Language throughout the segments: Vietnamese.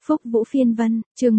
Phúc Vũ Phiên Vân, chương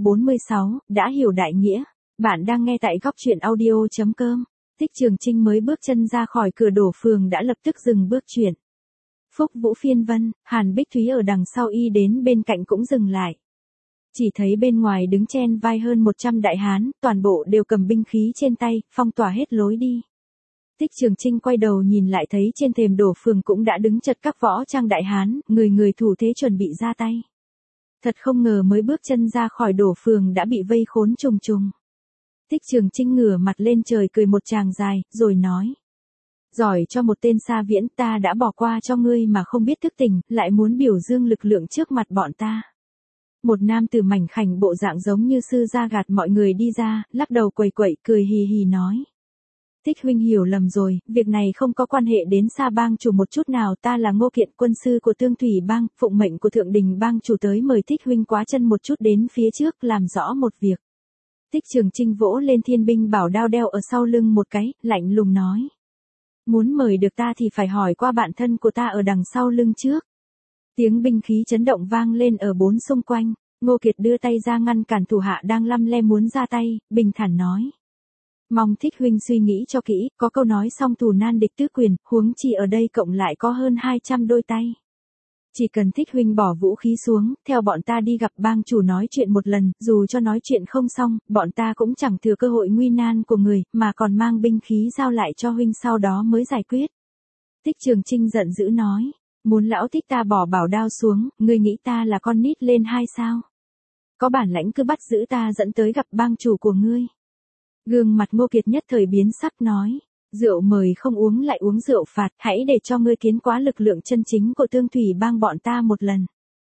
146, đã hiểu đại nghĩa. Bạn đang nghe tại góc truyện audio.com. Tích Trường Trinh mới bước chân ra khỏi cửa đổ phường đã lập tức dừng bước chuyển. Phúc Vũ Phiên Vân, Hàn Bích Thúy ở đằng sau y đến bên cạnh cũng dừng lại. Chỉ thấy bên ngoài đứng chen vai hơn 100 đại hán, toàn bộ đều cầm binh khí trên tay, phong tỏa hết lối đi. Tích Trường Trinh quay đầu nhìn lại thấy trên thềm đổ phường cũng đã đứng chật các võ trang đại hán, người người thủ thế chuẩn bị ra tay. Thật không ngờ mới bước chân ra khỏi đổ phường đã bị vây khốn trùng trùng. Tích Trường Trinh ngửa mặt lên trời cười một tràng dài, rồi nói. Giỏi cho một tên Sa Viễn, ta đã bỏ qua cho ngươi mà không biết thức tỉnh, lại muốn biểu dương lực lượng trước mặt bọn ta. Một nam tử mảnh khảnh bộ dạng giống như sư gia gạt mọi người đi ra, lắc đầu quẩy quẩy cười hì hì nói. Tích huynh hiểu lầm rồi, việc này không có quan hệ đến Sa bang chủ một chút nào, ta là Ngô Kiện, quân sư của Tương Thủy bang, phụng mệnh của Thượng Đình bang chủ tới mời Tích huynh quá chân một chút đến phía trước làm rõ một việc. Tích Trường Trinh vỗ lên thiên binh bảo đao đeo ở sau lưng một cái, lạnh lùng nói. Muốn mời được ta thì phải hỏi qua bạn thân của ta ở đằng sau lưng trước. Tiếng binh khí chấn động vang lên ở bốn xung quanh, Ngô Kiệt đưa tay ra ngăn cản thủ hạ đang lăm le muốn ra tay, bình thản nói. Mong Thích huynh suy nghĩ cho kỹ, có câu nói song thủ nan địch tứ quyền, huống chi ở đây cộng lại có hơn 200 đôi tay. Chỉ cần Thích huynh bỏ vũ khí xuống, theo bọn ta đi gặp bang chủ nói chuyện một lần, dù cho nói chuyện không xong, bọn ta cũng chẳng thừa cơ hội nguy nan của người, mà còn mang binh khí giao lại cho huynh sau đó mới giải quyết. Tích Trường Trinh giận dữ nói, muốn lão Tích ta bỏ bảo đao xuống, ngươi nghĩ ta là con nít lên hai sao? Có bản lãnh cứ bắt giữ ta dẫn tới gặp bang chủ của ngươi. Gương mặt Ngô Kiệt nhất thời biến sắc nói, rượu mời không uống lại uống rượu phạt, hãy để cho ngươi kiến quá lực lượng chân chính của Tương Thủy bang bọn ta một lần.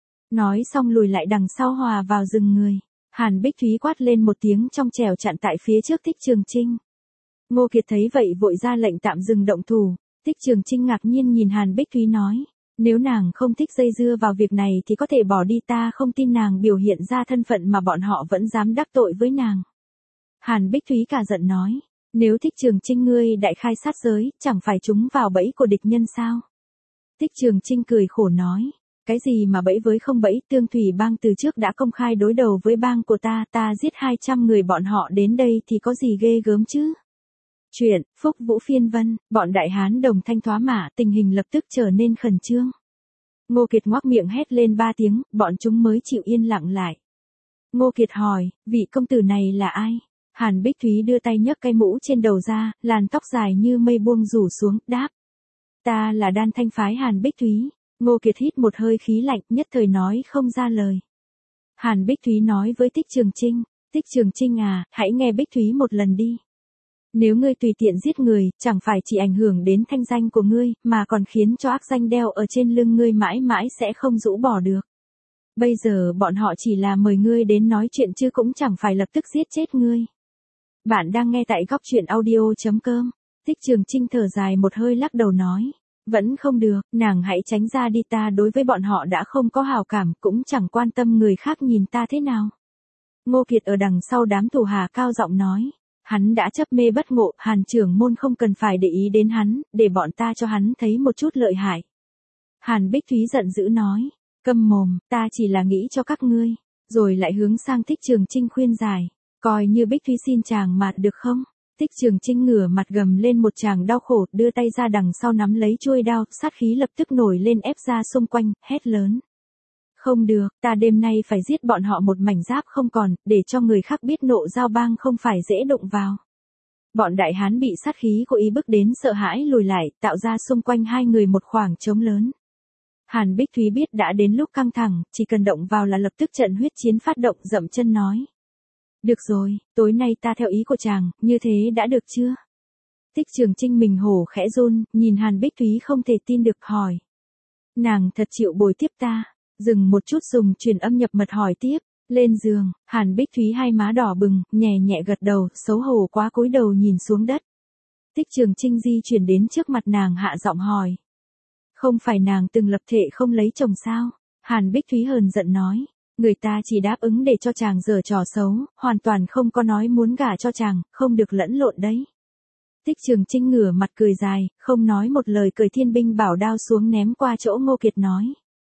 Nói xong lùi lại đằng sau hòa vào rừng người, Hàn Bích Thúy quát lên một tiếng trong trèo chặn tại phía trước Tích Trường Trinh. Ngô Kiệt thấy vậy vội ra lệnh tạm dừng động thủ, Tích Trường Trinh ngạc nhiên nhìn Hàn Bích Thúy nói, nếu nàng không thích dây dưa vào việc này thì có thể bỏ đi, ta không tin nàng biểu hiện ra thân phận mà bọn họ vẫn dám đắc tội với nàng. Hàn Bích Thúy cả giận nói, nếu Tích Trường Trinh ngươi đại khai sát giới, chẳng phải trúng vào bẫy của địch nhân sao? Tích Trường Trinh cười khổ nói, cái gì mà bẫy với không bẫy, Tương Thủy bang từ trước đã công khai đối đầu với bang của ta giết 200 người bọn họ đến đây thì có gì ghê gớm chứ? Chuyện, Phúc Vũ Phiên Vân, bọn đại hán đồng thanh thoá mạ, tình hình lập tức trở nên khẩn trương. Ngô Kiệt ngoác miệng hét lên 3 tiếng, bọn chúng mới chịu yên lặng lại. Ngô Kiệt hỏi, vị công tử này là ai? Hàn Bích Thúy đưa tay nhấc cái mũ trên đầu ra, làn tóc dài như mây buông rủ xuống, đáp. Ta là Đan Thanh phái Hàn Bích Thúy. Ngô Kiệt hít một hơi khí lạnh, nhất thời nói không ra lời. Hàn Bích Thúy nói với Tích Trường Trinh, Tích Trường Trinh à, hãy nghe Bích Thúy một lần đi. Nếu ngươi tùy tiện giết người, chẳng phải chỉ ảnh hưởng đến thanh danh của ngươi, mà còn khiến cho ác danh đeo ở trên lưng ngươi mãi mãi sẽ không rũ bỏ được. Bây giờ bọn họ chỉ là mời ngươi đến nói chuyện chứ cũng chẳng phải lập tức giết chết ngươi. Bạn đang nghe tại góc truyện audio.com. Tích Trường Trinh thở dài một hơi lắc đầu nói. Vẫn không được, nàng hãy tránh ra đi, ta đối với bọn họ đã không có hào cảm, cũng chẳng quan tâm người khác nhìn ta thế nào. Ngô Kiệt ở đằng sau đám thủ hạ cao giọng nói. Hắn đã chấp mê bất ngộ, Hàn trưởng môn không cần phải để ý đến hắn, để bọn ta cho hắn thấy một chút lợi hại. Hàn Bích Thúy giận dữ nói. Câm mồm, ta chỉ là nghĩ cho các ngươi. Rồi lại hướng sang Tích Trường Trinh khuyên giải. Coi như Bích Thúy xin chàng mà được không? Tích Trường Trinh ngửa mặt gầm lên một tràng đau khổ, đưa tay ra đằng sau nắm lấy chuôi đao, sát khí lập tức nổi lên ép ra xung quanh, hét lớn. Không được, ta đêm nay phải giết bọn họ một mảnh giáp không còn, để cho người khác biết Nộ Giao bang không phải dễ đụng vào. Bọn đại hán bị sát khí của ý bức đến sợ hãi lùi lại, tạo ra xung quanh hai người một khoảng trống lớn. Hàn Bích Thúy biết đã đến lúc căng thẳng, chỉ cần động vào là lập tức trận huyết chiến phát động, dậm chân nói. Được rồi, tối nay ta theo ý của chàng, như thế đã được chưa? Tích Trường Trinh mình hổ khẽ run, nhìn Hàn Bích Thúy không thể tin được hỏi. Nàng thật chịu bồi tiếp ta, dừng một chút dùng truyền âm nhập mật hỏi tiếp, lên giường, Hàn Bích Thúy hai má đỏ bừng, nhẹ nhẹ gật đầu, xấu hổ quá cúi đầu nhìn xuống đất. Tích Trường Trinh di chuyển đến trước mặt nàng hạ giọng hỏi. Không phải nàng từng lập thệ không lấy chồng sao? Hàn Bích Thúy hờn giận nói. Người ta chỉ đáp ứng để cho chàng giở trò xấu, hoàn toàn không có nói muốn gả cho chàng, không được lẫn lộn đấy. Tích Trường Trinh ngửa mặt cười dài, không nói một lời, cởi thiên binh bảo đao xuống ném qua chỗ Ngô Kiệt nói.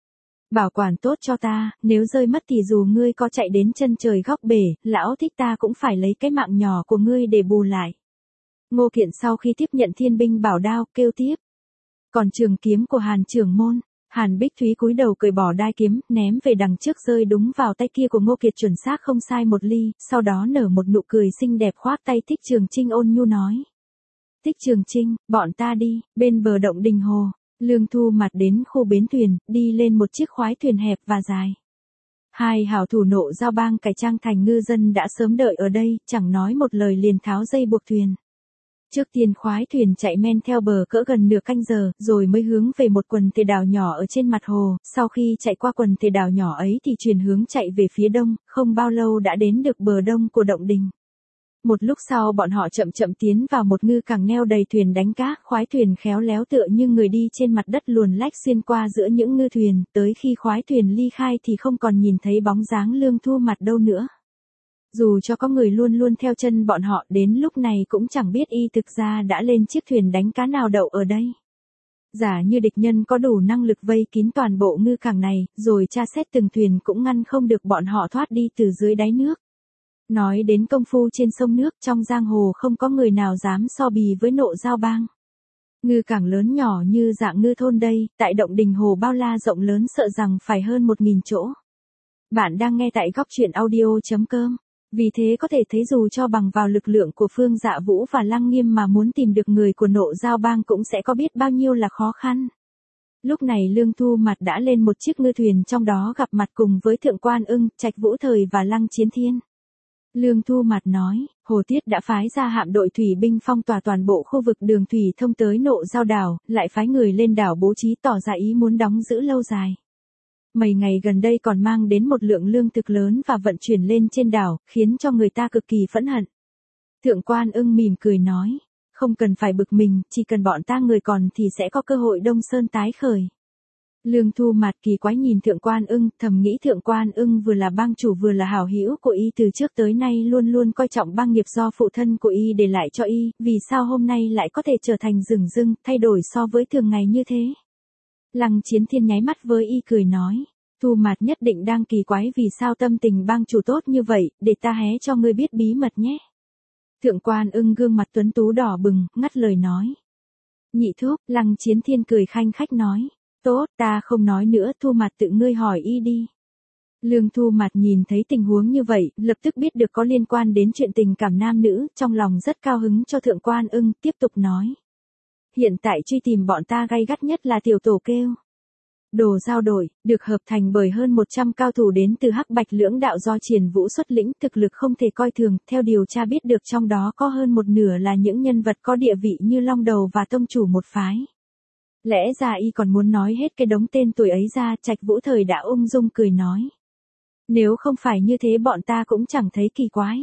Bảo quản tốt cho ta, nếu rơi mất thì dù ngươi có chạy đến chân trời góc bể, lão thích ta cũng phải lấy cái mạng nhỏ của ngươi để bù lại. Ngô Kiện sau khi tiếp nhận thiên binh bảo đao, kêu tiếp. Còn trường kiếm của Hàn trưởng môn. Hàn Bích Thúy cúi đầu cởi bỏ đai kiếm, ném về đằng trước rơi đúng vào tay kia của Ngô Kiệt chuẩn xác không sai một ly, sau đó nở một nụ cười xinh đẹp khoác tay Thích Trường Trinh ôn nhu nói. Thích Trường Trinh, bọn ta đi, bên bờ động Đình Hồ. Lương Thu Mặt đến khu bến thuyền, đi lên một chiếc khoái thuyền hẹp và dài. Hai hảo thủ Nộ Giao Bang cải trang thành ngư dân đã sớm đợi ở đây, chẳng nói một lời liền tháo dây buộc thuyền. Trước tiên khoái thuyền chạy men theo bờ cỡ gần nửa canh giờ, rồi mới hướng về một quần thể đảo nhỏ ở trên mặt hồ, sau khi chạy qua quần thể đảo nhỏ ấy thì chuyển hướng chạy về phía đông, không bao lâu đã đến được bờ đông của động đình. Một lúc sau bọn họ chậm chậm tiến vào một ngư cảng neo đầy thuyền đánh cá, khoái thuyền khéo léo tựa như người đi trên mặt đất luồn lách xuyên qua giữa những ngư thuyền, tới khi khoái thuyền ly khai thì không còn nhìn thấy bóng dáng Lương Thu Mặt đâu nữa. Dù cho có người luôn luôn theo chân bọn họ đến lúc này cũng chẳng biết y thực ra đã lên chiếc thuyền đánh cá nào đậu ở đây. Giả như địch nhân có đủ năng lực vây kín toàn bộ ngư cảng này, rồi tra xét từng thuyền cũng ngăn không được bọn họ thoát đi từ dưới đáy nước. Nói đến công phu trên sông nước trong giang hồ không có người nào dám so bì với Nộ Giao Bang. Ngư cảng lớn nhỏ như dạng ngư thôn đây, tại động Đình Hồ bao la rộng lớn sợ rằng phải hơn 1000 chỗ. Bạn đang nghe tại góc truyện audio.com. Vì thế có thể thấy dù cho bằng vào lực lượng của Phương Dạ Vũ và Lăng Nghiêm mà muốn tìm được người của Nộ Giao Bang cũng sẽ có biết bao nhiêu là khó khăn. Lúc này Lương Thu Mặt đã lên một chiếc ngư thuyền trong đó gặp mặt cùng với Thượng Quan Ưng, Trạch Vũ Thời và Lăng Chiến Thiên. Lương Thu Mặt nói, Hồ Tiết đã phái ra hạm đội thủy binh phong tỏa toàn bộ khu vực đường thủy thông tới Nộ Giao đảo, lại phái người lên đảo bố trí tỏ ra ý muốn đóng giữ lâu dài. Mấy ngày gần đây còn mang đến một lượng lương thực lớn và vận chuyển lên trên đảo, khiến cho người ta cực kỳ phẫn hận. Thượng Quan Ưng mỉm cười nói, không cần phải bực mình, chỉ cần bọn ta người còn thì sẽ có cơ hội Đông Sơn tái khởi. Lương Thu Mặt kỳ quái nhìn Thượng Quan Ưng, thầm nghĩ Thượng Quan Ưng vừa là bang chủ vừa là hảo hữu của y từ trước tới nay luôn luôn coi trọng bang nghiệp do phụ thân của y để lại cho y, vì sao hôm nay lại có thể trở thành rừng rưng, thay đổi so với thường ngày như thế. Lăng Chiến Thiên nháy mắt với y cười nói, Thu Mặt nhất định đang kỳ quái vì sao tâm tình bang chủ tốt như vậy, để ta hé cho ngươi biết bí mật nhé. Thượng Quan Ưng gương mặt tuấn tú đỏ bừng, ngắt lời nói. Nhị thúc, Lăng Chiến Thiên cười khanh khách nói, tốt, ta không nói nữa, Thu Mặt tự ngươi hỏi y đi. Lương Thu Mặt nhìn thấy tình huống như vậy, lập tức biết được có liên quan đến chuyện tình cảm nam nữ, trong lòng rất cao hứng cho Thượng Quan Ưng, tiếp tục nói. Hiện tại truy tìm bọn ta gay gắt nhất là tiểu tổ kêu. Đồ Giao đội, được hợp thành bởi hơn 100 cao thủ đến từ Hắc Bạch lưỡng đạo do Triển Vũ xuất lĩnh, thực lực không thể coi thường, theo điều tra biết được trong đó có hơn một nửa là những nhân vật có địa vị như Long Đầu và tông chủ một phái. Lẽ ra y còn muốn nói hết cái đống tên tuổi ấy ra, Trạch Vũ Thời đã ung dung cười nói. Nếu không phải như thế bọn ta cũng chẳng thấy kỳ quái.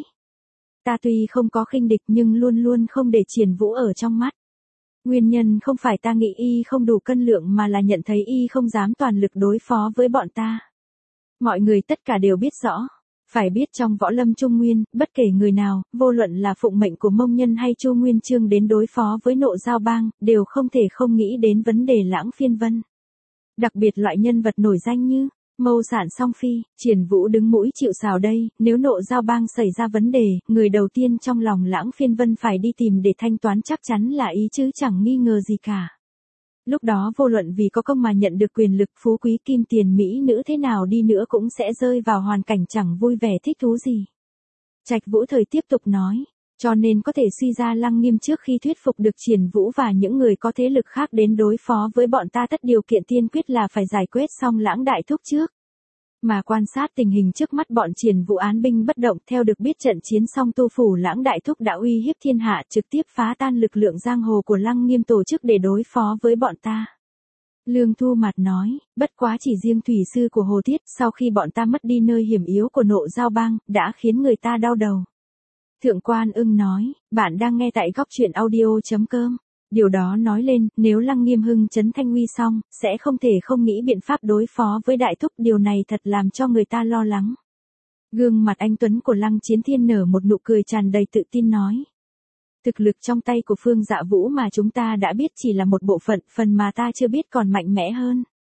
Ta tuy không có khinh địch nhưng luôn luôn không để Triển Vũ ở trong mắt. Nguyên nhân không phải ta nghĩ y không đủ cân lượng mà là nhận thấy y không dám toàn lực đối phó với bọn ta. Mọi người tất cả đều biết rõ. Phải biết trong võ lâm Trung Nguyên, bất kể người nào, vô luận là phụng mệnh của Mông Nhân hay Chu Nguyên Chương đến đối phó với Nộ Giao Bang, đều không thể không nghĩ đến vấn đề Lãng Phiên Vân. Đặc biệt loại nhân vật nổi danh như Mâu Sản Song Phi, Triển Vũ đứng mũi chịu sào đây, nếu Nộ Giao Bang xảy ra vấn đề, người đầu tiên trong lòng Lãng Phiên Vân phải đi tìm để thanh toán chắc chắn là ý chứ chẳng nghi ngờ gì cả. Lúc đó vô luận vì có công mà nhận được quyền lực phú quý kim tiền mỹ nữ thế nào đi nữa cũng sẽ rơi vào hoàn cảnh chẳng vui vẻ thích thú gì. Trạch Vũ Thời tiếp tục nói, cho nên có thể suy ra Lăng Nghiêm trước khi thuyết phục được Triển Vũ và những người có thế lực khác đến đối phó với bọn ta tất điều kiện tiên quyết là phải giải quyết xong Lãng Đại Thúc trước. Mà quan sát tình hình trước mắt bọn Triển Vũ án binh bất động, theo được biết trận chiến xong tu phủ Lãng Đại Thúc đã uy hiếp thiên hạ, trực tiếp phá tan lực lượng giang hồ của Lăng Nghiêm tổ chức để đối phó với bọn ta. Lương Thu Mặt nói, bất quá chỉ riêng thủy sư của Hồ Tiết, sau khi bọn ta mất đi nơi hiểm yếu của Nộ Giao Bang, đã khiến người ta đau đầu. Thượng Quan Ưng nói, bạn đang nghe tại góc truyện audio.com. Điều đó nói lên, nếu Lăng Nghiêm hưng trấn thanh uy xong, sẽ không thể không nghĩ biện pháp đối phó với Đại Thúc, điều này thật làm cho người ta lo lắng. Gương mặt anh tuấn của Lăng Chiến Thiên nở một nụ cười tràn đầy tự tin nói. Thực lực trong tay của Phương Dạ Vũ mà chúng ta đã biết chỉ là một bộ phận, phần mà ta chưa biết còn mạnh mẽ hơn.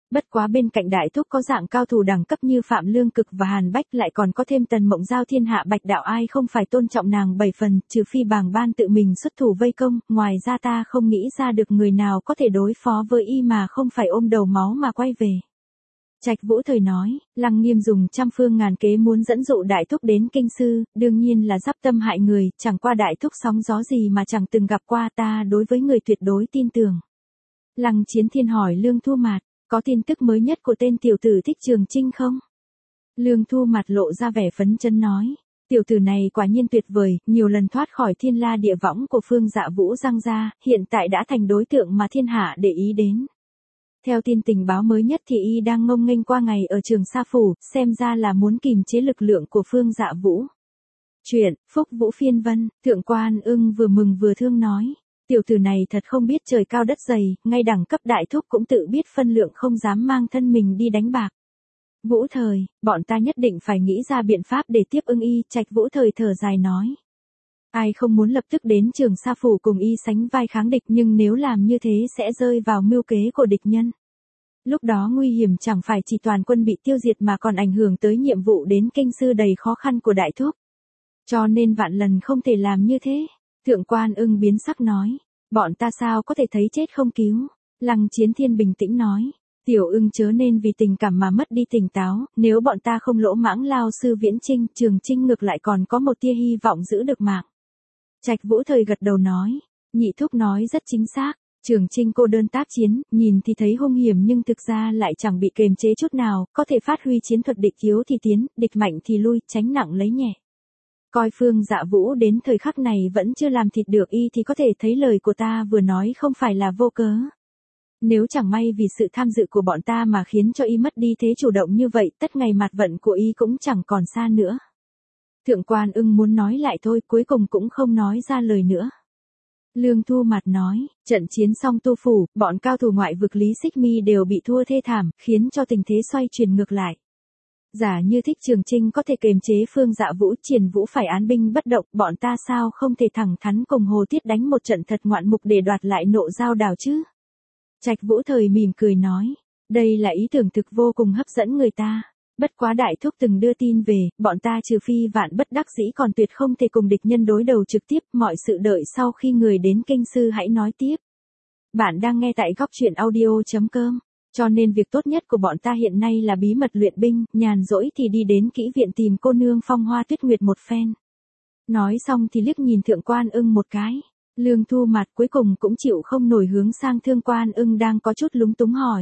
Bất quá bên cạnh đại thúc có dạng cao thủ đẳng cấp như Phạm Lương Cực và Hàn Bách, lại còn có thêm Tần Mộng Giao thiên hạ bạch đạo, ai không phải tôn trọng nàng 7 phần, trừ phi Bàng Ban tự mình xuất thủ vây công, ngoài ra ta không nghĩ ra được người nào có thể đối phó với y mà không phải ôm đầu máu mà quay về. Trạch Vũ Thời nói, Lăng Nghiêm dùng trăm phương ngàn kế muốn dẫn dụ đại thúc đến kinh sư, đương nhiên là giáp tâm hại người, chẳng qua đại thúc sóng gió gì mà chẳng từng gặp qua, ta đối với người tuyệt đối tin tưởng. Lăng Chiến Thiên hỏi Lương Thu Mạt, có tin tức mới nhất của tên tiểu tử Thích Trường Chinh không? Lương Thu Mạt lộ ra vẻ phấn chấn nói, tiểu tử này quả nhiên tuyệt vời, nhiều lần thoát khỏi thiên la địa võng của Phương Dạ Vũ giăng ra, hiện tại đã thành đối tượng mà thiên hạ để ý đến. Theo tin tình báo mới nhất thì y đang ngông nghênh qua ngày ở Trường Sa Phủ, xem ra là muốn kìm chế lực lượng của Phương Dạ Vũ. Chuyện, Phúc Vũ Phiên Vân, Thượng Quan Ưng vừa mừng vừa thương nói, tiểu tử này thật không biết trời cao đất dày, ngay đẳng cấp đại thúc cũng tự biết phân lượng, không dám mang thân mình đi đánh bạc. Vũ Thời, bọn ta nhất định phải nghĩ ra biện pháp để tiếp ứng y, Trạch Vũ Thời thở dài nói. Ai không muốn lập tức đến Trường Sa Phủ cùng y sánh vai kháng địch, nhưng nếu làm như thế sẽ rơi vào mưu kế của địch nhân. Lúc đó nguy hiểm chẳng phải chỉ toàn quân bị tiêu diệt mà còn ảnh hưởng tới nhiệm vụ đến kinh sư đầy khó khăn của đại thúc. Cho nên vạn lần không thể làm như thế. Thượng Quan Ưng biến sắc nói, bọn ta sao có thể thấy chết không cứu. Lăng Chiến Thiên bình tĩnh nói, tiểu Ưng chớ nên vì tình cảm mà mất đi tỉnh táo, nếu bọn ta không lỗ mãng lao sư Viễn Chinh, Trường Chinh ngược lại còn có một tia hy vọng giữ được mạng. Trạch Vũ Thời gật đầu nói, nhị thúc nói rất chính xác, Trường Chinh cô đơn tác chiến, nhìn thì thấy hung hiểm nhưng thực ra lại chẳng bị kềm chế chút nào, có thể phát huy chiến thuật địch yếu thì tiến, địch mạnh thì lui, tránh nặng lấy nhẹ. Coi Phương Dạ Vũ đến thời khắc này vẫn chưa làm thịt được y thì có thể thấy lời của ta vừa nói không phải là vô cớ. Nếu chẳng may vì sự tham dự của bọn ta mà khiến cho y mất đi thế chủ động như vậy, tất ngày mặt vận của y cũng chẳng còn xa nữa. Thượng Quan Ưng muốn nói lại thôi, cuối cùng cũng không nói ra lời nữa. Lương Thu Mạt nói, trận chiến xong Tu Phủ, bọn cao thủ ngoại vực Lý Xích Mi đều bị thua thê thảm, khiến cho tình thế xoay chuyển ngược lại. Giả như Thích Trường Chinh có thể kềm chế Phương Dạ Vũ, Triển Vũ phải án binh bất động, bọn ta sao không thể thẳng thắn cùng Hồ Tiết đánh một trận thật ngoạn mục để đoạt lại Nộ Giao Đảo chứ? Trạch Vũ Thời mỉm cười nói, đây là ý tưởng thực vô cùng hấp dẫn người ta. Bất quá đại thúc từng đưa tin về, bọn ta trừ phi vạn bất đắc dĩ còn tuyệt không thể cùng địch nhân đối đầu trực tiếp, mọi sự đợi sau khi người đến kinh sư hãy nói tiếp. Bạn đang nghe tại góc truyện audio.com, cho nên việc tốt nhất của bọn ta hiện nay là bí mật luyện binh, nhàn rỗi thì đi đến kỹ viện tìm cô nương Phong Hoa Tuyết Nguyệt một phen. Nói xong thì liếc nhìn Thượng Quan Ưng một cái. Lương Thu Mạt cuối cùng cũng chịu không nổi hướng sang Thượng Quan Ưng đang có chút lúng túng hỏi.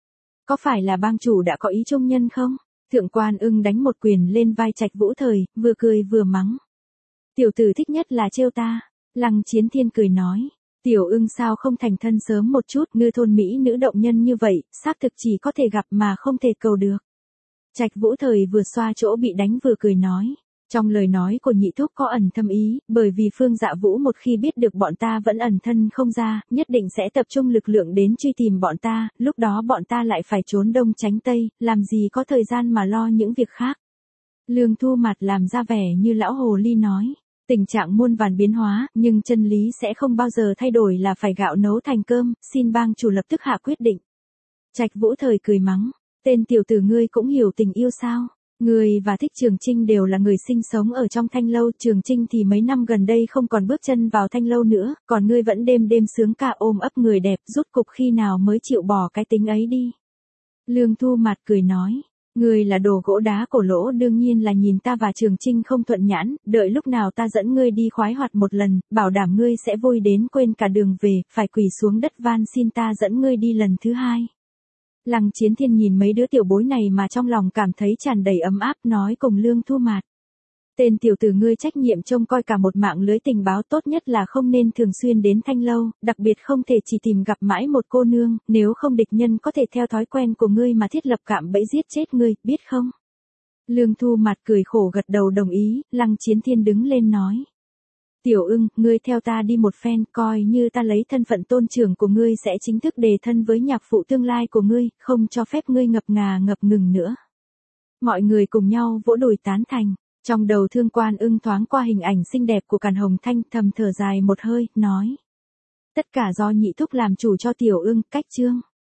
Có phải là bang chủ đã có ý trung nhân không? Thượng Quan Ưng đánh một quyền lên vai Trạch Vũ Thời, vừa cười vừa mắng. Tiểu tử thích nhất là trêu ta. Lăng Chiến Thiên cười nói, tiểu Ưng sao không thành thân sớm một chút, ngư thôn mỹ nữ động nhân như vậy, xác thực chỉ có thể gặp mà không thể cầu được. Trạch Vũ Thời vừa xoa chỗ bị đánh vừa cười nói, trong lời nói của nhị thúc có ẩn thâm ý, bởi vì Phương Dạ Vũ một khi biết được bọn ta vẫn ẩn thân không ra, nhất định sẽ tập trung lực lượng đến truy tìm bọn ta, lúc đó bọn ta lại phải trốn đông tránh tây, làm gì có thời gian mà lo những việc khác. Lương Thu Mạt làm ra vẻ như lão hồ ly nói, tình trạng muôn vàn biến hóa, nhưng chân lý sẽ không bao giờ thay đổi là phải gạo nấu thành cơm, xin bang chủ lập tức hạ quyết định. Trạch Vũ Thời cười mắng, tên tiểu tử ngươi cũng hiểu tình yêu sao? Ngươi và Thích Trường Chinh đều là người sinh sống ở trong Thanh Lâu, Trường Chinh thì mấy năm gần đây không còn bước chân vào Thanh Lâu nữa, còn ngươi vẫn đêm đêm sướng ca ôm ấp người đẹp, rút cục khi nào mới chịu bỏ cái tính ấy đi. Lương Thu Mạt cười nói, ngươi là đồ gỗ đá cổ lỗ, đương nhiên là nhìn ta và Trường Chinh không thuận nhãn, đợi lúc nào ta dẫn ngươi đi khoái hoạt một lần, bảo đảm ngươi sẽ vui đến quên cả đường về, phải quỳ xuống đất van xin ta dẫn ngươi đi lần thứ hai. Lăng Chiến Thiên nhìn mấy đứa tiểu bối này mà trong lòng cảm thấy tràn đầy ấm áp, nói cùng Lương Thu Mạt. Tên tiểu tử ngươi trách nhiệm trông coi cả một mạng lưới tình báo, tốt nhất là không nên thường xuyên đến Thanh Lâu, đặc biệt không thể chỉ tìm gặp mãi một cô nương, nếu không địch nhân có thể theo thói quen của ngươi mà thiết lập cạm bẫy giết chết ngươi, biết không? Lương Thu Mạt cười khổ gật đầu đồng ý, Lăng Chiến Thiên đứng lên nói. Tiểu Ưng, ngươi theo ta đi một phen, coi như ta lấy thân phận tôn trưởng của ngươi sẽ chính thức đề thân với nhạc phụ tương lai của ngươi, không cho phép ngươi ngập ngà ngập ngừng nữa. Mọi người cùng nhau vỗ đùi tán thành, trong đầu Thượng Quan Ưng thoáng qua hình ảnh xinh đẹp của Càn Hồng Thanh, thầm thở dài một hơi, nói. Tất cả do nhị thúc làm chủ cho Tiểu Ưng, cách chương.